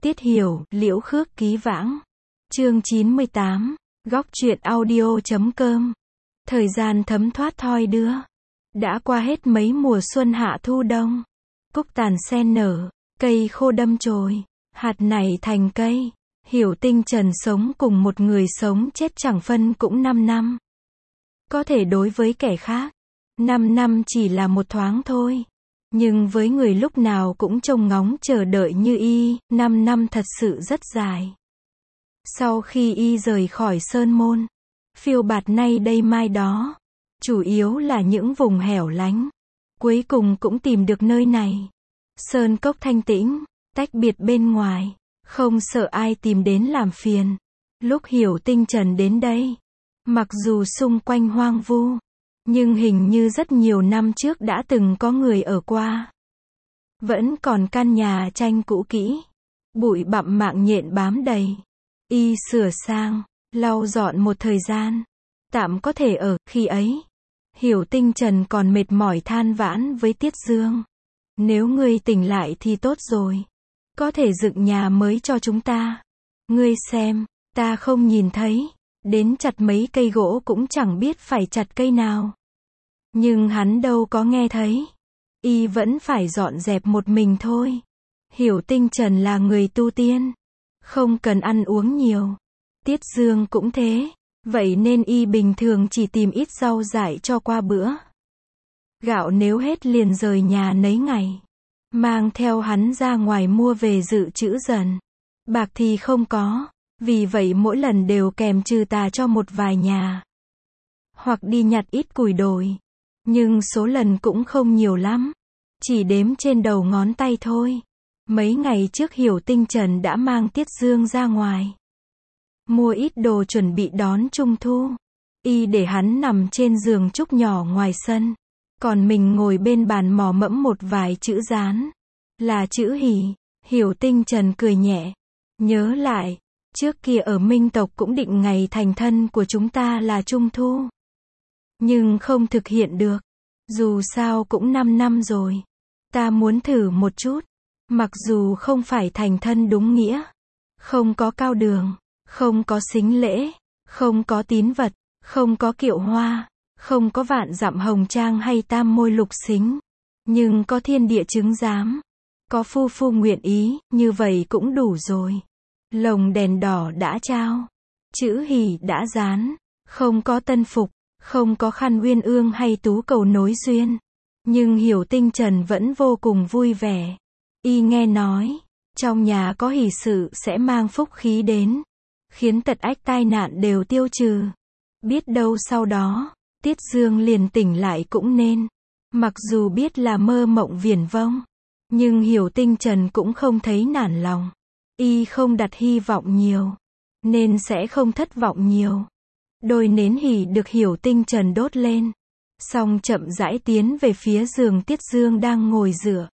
Tiết Hiểu, Liễu Khước Ký Vãng. Chương 98. Góc truyện audio.com. Thời gian thấm thoát thoi đưa. Đã qua hết mấy mùa xuân hạ thu đông. Cúc tàn sen nở, cây khô đâm chồi, hạt nảy thành cây. Hiểu Tinh Trần sống cùng một người sống chết chẳng phân cũng 5 năm. Có thể đối với kẻ khác, 5 năm chỉ là một thoáng thôi. Nhưng với người lúc nào cũng trông ngóng chờ đợi như y, 5 năm thật sự rất dài. Sau khi y rời khỏi Sơn Môn, phiêu bạt nay đây mai đó, chủ yếu là những vùng hẻo lánh, cuối cùng cũng tìm được nơi này. Sơn cốc thanh tĩnh, tách biệt bên ngoài, không sợ ai tìm đến làm phiền. Lúc Hiểu Tinh Trần đến đây, mặc dù xung quanh hoang vu, nhưng hình như rất nhiều năm trước đã từng có người ở qua. Vẫn còn căn nhà tranh cũ kỹ, bụi bặm mạng nhện bám đầy. Y sửa sang, lau dọn một thời gian, tạm có thể ở. Khi ấy, Hiểu Tinh Trần còn mệt mỏi than vãn với Tiết Dương. Nếu ngươi tỉnh lại thì tốt rồi. Có thể dựng nhà mới cho chúng ta. Ngươi xem, ta không nhìn thấy. Đến chặt mấy cây gỗ cũng chẳng biết phải chặt cây nào. Nhưng hắn đâu có nghe thấy. Y vẫn phải dọn dẹp một mình thôi. Hiểu Tinh Trần là người tu tiên, không cần ăn uống nhiều. Tiết Dương cũng thế. Vậy nên y bình thường chỉ tìm ít rau dại cho qua bữa. Gạo nếu hết liền rời nhà nấy ngày. Mang theo hắn ra ngoài mua về dự trữ dần. Bạc thì không có. Vì vậy mỗi lần đều kèm trừ tà cho một vài nhà. Hoặc đi nhặt ít củi đồi. Nhưng số lần cũng không nhiều lắm. Chỉ đếm trên đầu ngón tay thôi. Mấy ngày trước Hiểu Tinh Trần đã mang Tiết Dương ra ngoài. Mua ít đồ chuẩn bị đón Trung Thu. Y để hắn nằm trên giường trúc nhỏ ngoài sân. Còn mình ngồi bên bàn mò mẫm một vài chữ dán. Là chữ hỉ. Hiểu Tinh Trần cười nhẹ. Nhớ lại, trước kia ở Minh tộc cũng định ngày thành thân của chúng ta là Trung Thu. Nhưng không thực hiện được. Dù sao cũng 5 năm rồi. Ta muốn thử một chút. Mặc dù không phải thành thân đúng nghĩa. Không có cao đường. Không có sính lễ. Không có tín vật. Không có kiệu hoa. Không có vạn dặm hồng trang hay tam môi lục xính. Nhưng có thiên địa chứng giám. Có phu phu nguyện ý. Như vậy cũng đủ rồi. Lồng đèn đỏ đã trao. Chữ hỉ đã dán. Không có tân phục. Không có khăn uyên ương hay tú cầu nối duyên. Nhưng Hiểu Tinh Trần vẫn vô cùng vui vẻ. Y nghe nói, trong nhà có hỷ sự sẽ mang phúc khí đến. Khiến tật ách tai nạn đều tiêu trừ. Biết đâu sau đó, Tiết Dương liền tỉnh lại cũng nên. Mặc dù biết là mơ mộng viển vông. Nhưng Hiểu Tinh Trần cũng không thấy nản lòng. Y không đặt hy vọng nhiều. Nên sẽ không thất vọng nhiều. Đôi nến hỉ được Hiểu Tinh Trần đốt lên. Xong chậm rãi tiến về phía giường Tiết Dương đang ngồi dựa.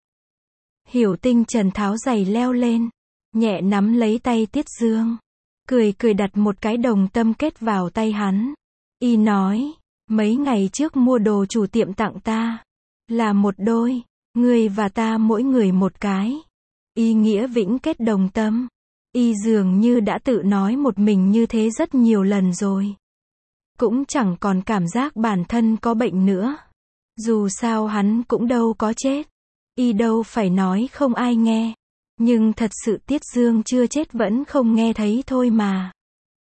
Hiểu Tinh Trần tháo giày leo lên. Nhẹ nắm lấy tay Tiết Dương. Cười cười đặt một cái đồng tâm kết vào tay hắn. Y nói, mấy ngày trước mua đồ chủ tiệm tặng ta. Là một đôi. Ngươi và ta mỗi người một cái. Y nghĩa vĩnh kết đồng tâm. Y dường như đã tự nói một mình như thế rất nhiều lần rồi. Cũng chẳng còn cảm giác bản thân có bệnh nữa. Dù sao hắn cũng đâu có chết. Y đâu phải nói không ai nghe. Nhưng thật sự Tiết Dương chưa chết vẫn không nghe thấy thôi mà.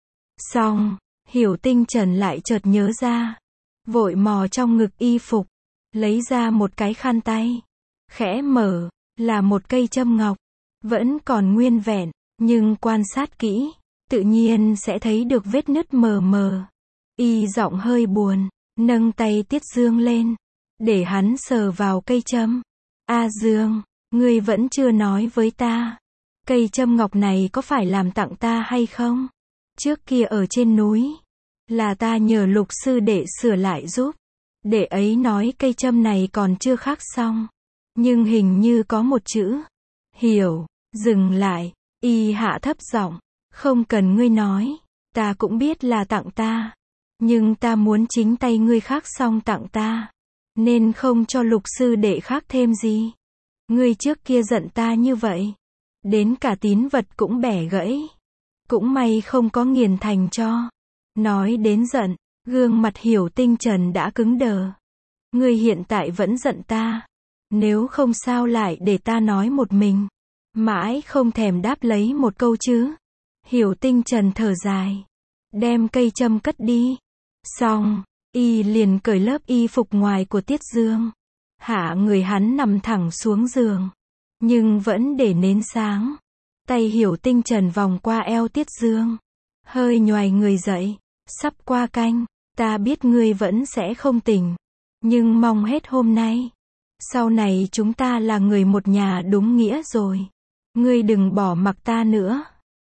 Xong, Hiểu Tinh Trần lại chợt nhớ ra. Vội mò trong ngực y phục. Lấy ra một cái khăn tay. Khẽ mở, là một cây châm ngọc. Vẫn còn nguyên vẹn, nhưng quan sát kỹ, tự nhiên sẽ thấy được vết nứt mờ mờ. Y giọng hơi buồn, nâng tay Tiết Dương lên. Để hắn sờ vào cây châm. A Dương, ngươi vẫn chưa nói với ta. Cây châm ngọc này có phải làm tặng ta hay không? Trước kia ở trên núi. Là ta nhờ Lục sư đệ sửa lại giúp. Đệ ấy nói cây châm này còn chưa khắc xong. Nhưng hình như có một chữ. Hiểu, dừng lại. Y hạ thấp giọng. Không cần ngươi nói. Ta cũng biết là tặng ta. Nhưng ta muốn chính tay ngươi khắc xong tặng ta. Nên không cho Lục sư đệ khắc thêm gì. Ngươi trước kia giận ta như vậy. đến cả tín vật cũng bẻ gãy. Cũng may không có nghiền thành tro. Nói đến giận, gương mặt Hiểu Tinh Trần đã cứng đờ. Ngươi hiện tại vẫn giận ta. Nếu không sao lại để ta nói một mình. Mãi không thèm đáp lấy một câu chứ. Hiểu Tinh Trần thở dài. Đem cây châm cất đi. Xong, y liền cởi lớp y phục ngoài của Tiết Dương. Hạ người hắn nằm thẳng xuống giường. Nhưng vẫn để nến sáng. Tay Hiểu Tinh Trần vòng qua eo Tiết Dương. Hơi nhoài người dậy. Sắp qua canh. Ta biết ngươi vẫn sẽ không tỉnh. Nhưng mong hết hôm nay. Sau này chúng ta là người một nhà đúng nghĩa rồi. Ngươi đừng bỏ mặc ta nữa.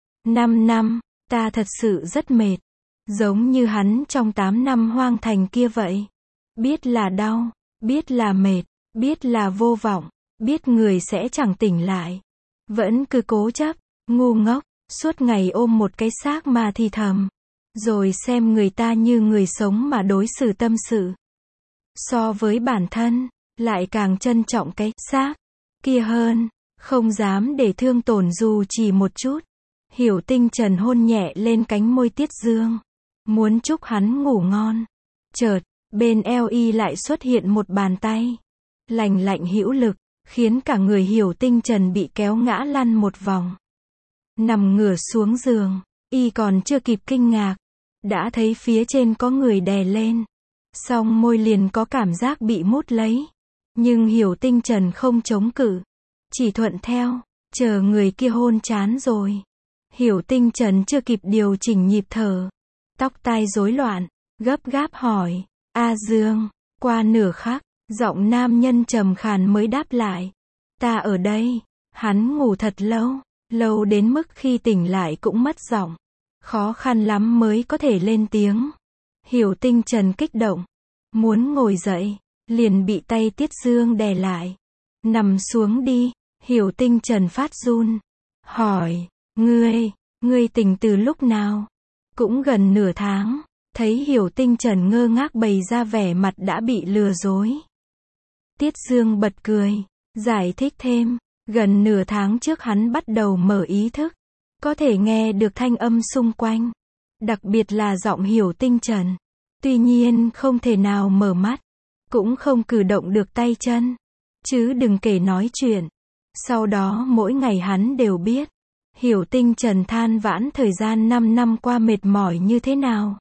5 năm, ta thật sự rất mệt. Giống như hắn trong 8 năm hoang thành kia vậy. Biết là đau, biết là mệt, biết là vô vọng, biết người sẽ chẳng tỉnh lại. Vẫn cứ cố chấp, ngu ngốc, suốt ngày ôm một cái xác mà thì thầm. Rồi xem người ta như người sống mà đối xử tâm sự. So với bản thân, lại càng trân trọng cái xác kia hơn. Không dám để thương tổn dù chỉ một chút. Hiểu Tinh Trần hôn nhẹ lên cánh môi Tiết Dương. Muốn chúc hắn ngủ ngon. Chợt, bên eo y lại xuất hiện một bàn tay. Lành lạnh hữu lực, khiến cả người Hiểu Tinh Trần bị kéo ngã lăn một vòng. Nằm ngửa xuống giường, y còn chưa kịp kinh ngạc. Đã thấy phía trên có người đè lên. Song môi liền có cảm giác bị mút lấy. Nhưng Hiểu Tinh Trần không chống cự. Chỉ thuận theo, chờ người kia hôn chán rồi. Hiểu Tinh Trần chưa kịp điều chỉnh nhịp thở. Tóc tai rối loạn, gấp gáp hỏi. A Dương, qua nửa khắc, giọng nam nhân trầm khàn mới đáp lại. Ta ở đây. Hắn ngủ thật lâu, lâu đến mức khi tỉnh lại cũng mất giọng. Khó khăn lắm mới có thể lên tiếng. Hiểu Tinh Trần kích động. Muốn ngồi dậy, liền bị tay Tiết Dương đè lại. Nằm xuống đi. Hiểu Tinh Trần phát run. Hỏi, ngươi tỉnh từ lúc nào? Cũng gần nửa tháng. Thấy Hiểu Tinh Trần ngơ ngác bày ra vẻ mặt đã bị lừa dối. Tiết Dương bật cười, giải thích thêm. Gần nửa tháng trước hắn bắt đầu mở ý thức. Có thể nghe được thanh âm xung quanh. Đặc biệt là giọng Hiểu Tinh Trần. Tuy nhiên không thể nào mở mắt. Cũng không cử động được tay chân. Chứ đừng kể nói chuyện. Sau đó mỗi ngày hắn đều biết. Hiểu Tinh Trần than vãn thời gian 5 năm qua mệt mỏi như thế nào.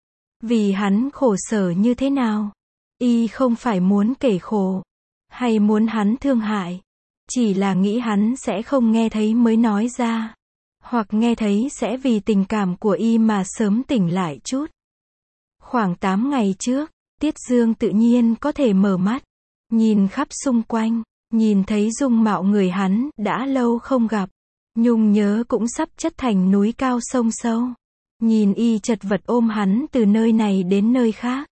Vì hắn khổ sở như thế nào. Y không phải muốn kể khổ. Hay muốn hắn thương hại. Chỉ là nghĩ hắn sẽ không nghe thấy mới nói ra. Hoặc nghe thấy sẽ vì tình cảm của y mà sớm tỉnh lại chút. Khoảng 8 ngày trước, Tiết Dương tự nhiên có thể mở mắt. Nhìn khắp xung quanh. Nhìn thấy dung mạo người hắn đã lâu không gặp. Nhung nhớ cũng sắp chất thành núi cao sông sâu. Nhìn y chật vật ôm hắn từ nơi này đến nơi khác.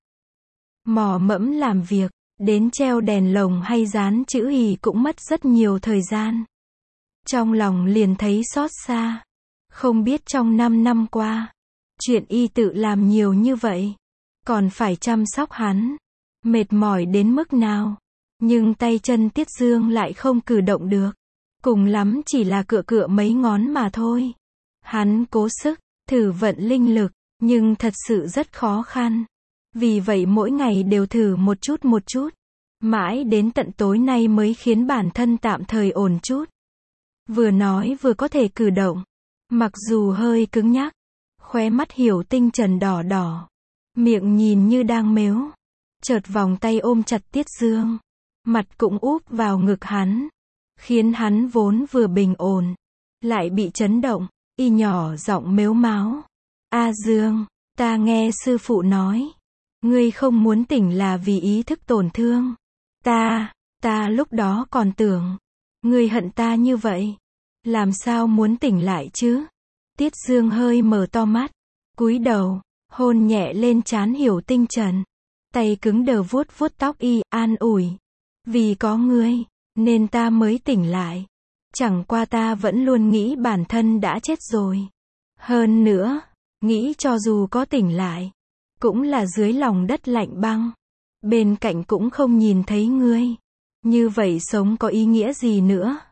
Mò mẫm làm việc, đến treo đèn lồng hay dán chữ Y cũng mất rất nhiều thời gian. Trong lòng liền thấy xót xa. Không biết trong 5 năm qua, chuyện y tự làm nhiều như vậy. Còn phải chăm sóc hắn. Mệt mỏi đến mức nào. Nhưng tay chân Tiết Dương lại không cử động được. Cùng lắm chỉ là cựa cựa mấy ngón mà thôi. Hắn cố sức, thử vận linh lực, nhưng thật sự rất khó khăn. Vì vậy mỗi ngày đều thử một chút. Mãi đến tận tối nay mới khiến bản thân tạm thời ổn chút. Vừa nói vừa có thể cử động. Mặc dù hơi cứng nhắc. Khóe mắt Hiểu Tinh Trần đỏ đỏ. Miệng nhìn như đang mếu. Chợt vòng tay ôm chặt Tiết Dương. Mặt cũng úp vào ngực hắn. Khiến hắn vốn vừa bình ổn. Lại bị chấn động. Y nhỏ giọng mếu máo. A Dương, ta nghe sư phụ nói. Ngươi không muốn tỉnh là vì ý thức tổn thương. Ta lúc đó còn tưởng. Ngươi hận ta như vậy. Làm sao muốn tỉnh lại chứ? Tiết Dương hơi mở to mắt. Cúi đầu, hôn nhẹ lên trán Hiểu Tinh Trần. Tay cứng đờ vuốt tóc y, an ủi. Vì có ngươi, nên ta mới tỉnh lại. Chẳng qua ta vẫn luôn nghĩ bản thân đã chết rồi. Hơn nữa, nghĩ cho dù có tỉnh lại, cũng là dưới lòng đất lạnh băng. Bên cạnh cũng không nhìn thấy ngươi. Như vậy sống có ý nghĩa gì nữa?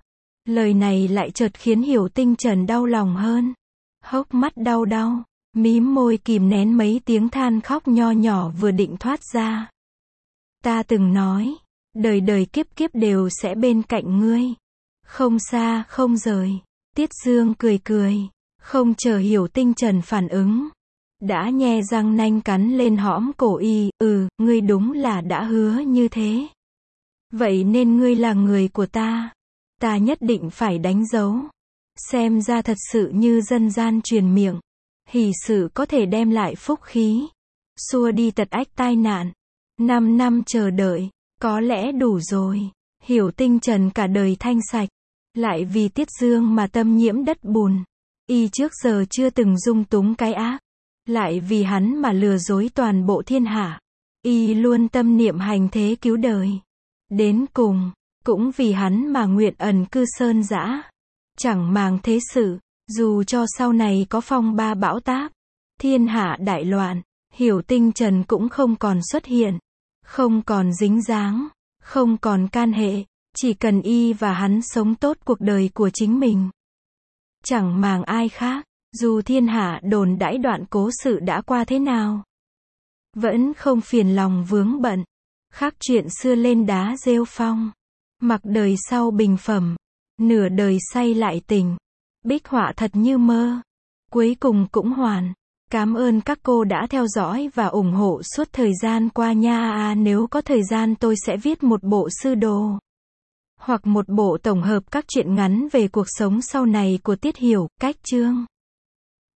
Lời này lại chợt khiến Hiểu Tinh Trần đau lòng hơn. Hốc mắt đau đau, mím môi kìm nén mấy tiếng than khóc nho nhỏ vừa định thoát ra. Ta từng nói, đời đời kiếp kiếp đều sẽ bên cạnh ngươi. Không xa, không rời. Tiết Dương cười cười, không chờ Hiểu Tinh Trần phản ứng. Đã nhe răng nanh cắn lên hõm cổ y, ngươi đúng là đã hứa như thế. Vậy nên ngươi là người của ta. Ta nhất định phải đánh dấu. Xem ra thật sự như dân gian truyền miệng. Hỷ sự có thể đem lại phúc khí. Xua đi tật ách tai nạn. 5 năm chờ đợi, có lẽ đủ rồi. Hiểu Tinh Trần cả đời thanh sạch. Lại vì Tiết Dương mà tâm nhiễm đất bùn. Y trước giờ chưa từng dung túng cái ác. Lại vì hắn mà lừa dối toàn bộ thiên hạ. Y luôn tâm niệm hành thế cứu đời. Đến cùng, cũng vì hắn mà nguyện ẩn cư sơn dã. Chẳng màng thế sự, dù cho sau này có phong ba bão táp, thiên hạ đại loạn, Hiểu Tinh Trần cũng không còn xuất hiện, không còn dính dáng, không còn can hệ, chỉ cần y và hắn sống tốt cuộc đời của chính mình. Chẳng màng ai khác, dù thiên hạ đồn đãi đoạn cố sự đã qua thế nào, vẫn không phiền lòng vướng bận, khắc chuyện xưa lên đá rêu phong, mặc đời sau bình phẩm, nửa đời say lại tình, bích họa thật như mơ, cuối cùng cũng hoàn. Cảm ơn các cô đã theo dõi và ủng hộ suốt thời gian qua nha. Nếu có thời gian tôi sẽ viết một bộ sư đồ, hoặc một bộ tổng hợp các truyện ngắn về cuộc sống sau này của Tiết Hiểu, Cách Chương.